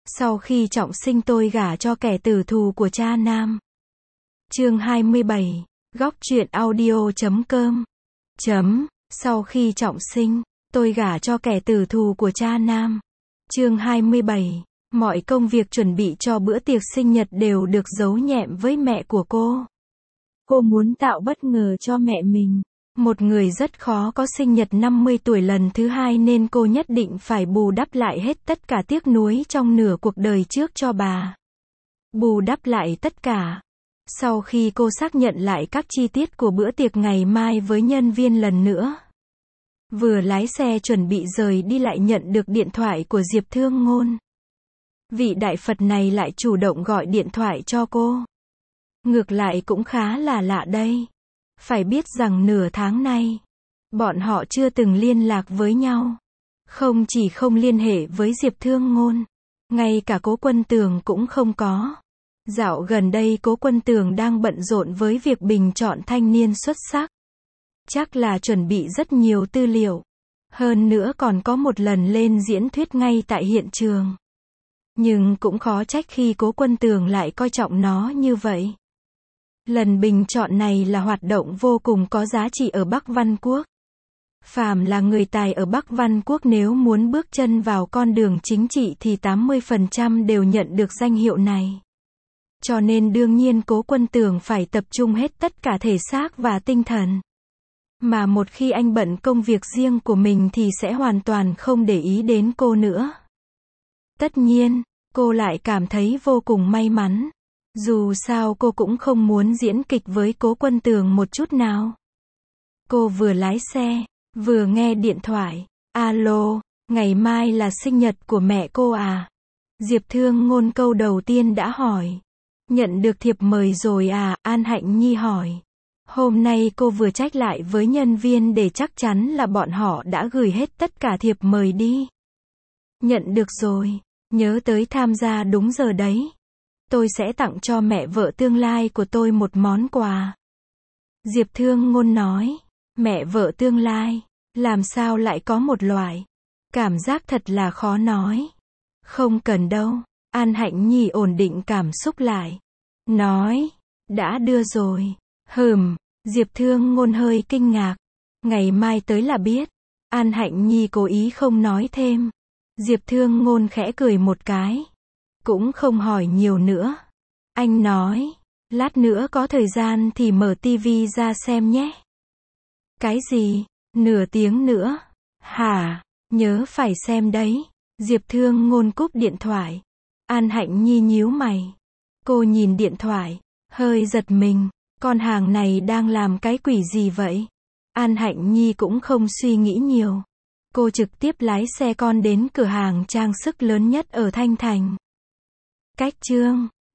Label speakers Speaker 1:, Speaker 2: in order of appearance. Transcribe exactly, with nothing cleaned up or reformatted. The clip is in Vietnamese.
Speaker 1: Sau khi trọng sinh tôi gả cho kẻ tử thù của cha nam. Chương hai mươi bảy. Góc truyện audio chấm com. Chấm. Sau khi trọng sinh, tôi gả cho kẻ tử thù của cha nam. Chương hai mươi bảy. Mọi công việc chuẩn bị cho bữa tiệc sinh nhật đều được giấu nhẹm với mẹ của cô. Cô muốn tạo bất ngờ cho mẹ mình. Một người rất khó có sinh nhật năm mươi tuổi lần thứ hai nên cô nhất định phải bù đắp lại hết tất cả tiếc nuối trong nửa cuộc đời trước cho bà. Bù đắp lại tất cả. Sau khi cô xác nhận lại các chi tiết của bữa tiệc ngày mai với nhân viên lần nữa, vừa lái xe chuẩn bị rời đi lại nhận được điện thoại của Diệp Thương Ngôn. Vị đại Phật này lại chủ động gọi điện thoại cho cô. Ngược lại cũng khá là lạ đây. Phải biết rằng nửa tháng nay, bọn họ chưa từng liên lạc với nhau. Không chỉ không liên hệ với Diệp Thương Ngôn, ngay cả Cố Quân Tường cũng không có. Dạo gần đây Cố Quân Tường đang bận rộn với việc bình chọn thanh niên xuất sắc. Chắc là chuẩn bị rất nhiều tư liệu. Hơn nữa còn có một lần lên diễn thuyết ngay tại hiện trường. Nhưng cũng khó trách khi Cố Quân Tường lại coi trọng nó như vậy. Lần bình chọn này là hoạt động vô cùng có giá trị ở Bắc Văn Quốc. Phàm là người tài ở Bắc Văn Quốc nếu muốn bước chân vào con đường chính trị thì tám mươi phần trăm đều nhận được danh hiệu này. Cho nên đương nhiên Cố Quân Tường phải tập trung hết tất cả thể xác và tinh thần. Mà một khi anh bận công việc riêng của mình thì sẽ hoàn toàn không để ý đến cô nữa. Tất nhiên, cô lại cảm thấy vô cùng may mắn. Dù sao cô cũng không muốn diễn kịch với Cố Quân Tường một chút nào. Cô vừa lái xe, vừa nghe điện thoại. Alo, ngày mai là sinh nhật của mẹ cô à? Diệp Thương Ngôn câu đầu tiên đã hỏi. Nhận được thiệp mời rồi à? An Hạnh Nhi hỏi. Hôm nay cô vừa check lại với nhân viên để chắc chắn là bọn họ đã gửi hết tất cả thiệp mời đi. Nhận được rồi, nhớ tới tham gia đúng giờ đấy. Tôi sẽ tặng cho mẹ vợ tương lai của tôi một món quà. Diệp Thương Ngôn nói, mẹ vợ tương lai, làm sao lại có một loại. Cảm giác thật là khó nói. Không cần đâu, An Hạnh Nhi ổn định cảm xúc lại. Nói, đã đưa rồi. Hừm, Diệp Thương Ngôn hơi kinh ngạc. Ngày mai tới là biết. An Hạnh Nhi cố ý không nói thêm. Diệp Thương Ngôn khẽ cười một cái. Cũng không hỏi nhiều nữa. Anh nói, lát nữa có thời gian thì mở tivi ra xem nhé. Cái gì? Nửa tiếng nữa? Hả? Nhớ phải xem đấy. Diệp Thương Ngôn cúp điện thoại. An Hạnh Nhi nhíu mày. Cô nhìn điện thoại, hơi giật mình. Con hàng này đang làm cái quỷ gì vậy? An Hạnh Nhi cũng không suy nghĩ nhiều. Cô trực tiếp lái xe con đến cửa hàng trang sức lớn nhất ở Thanh Thành. Cách chương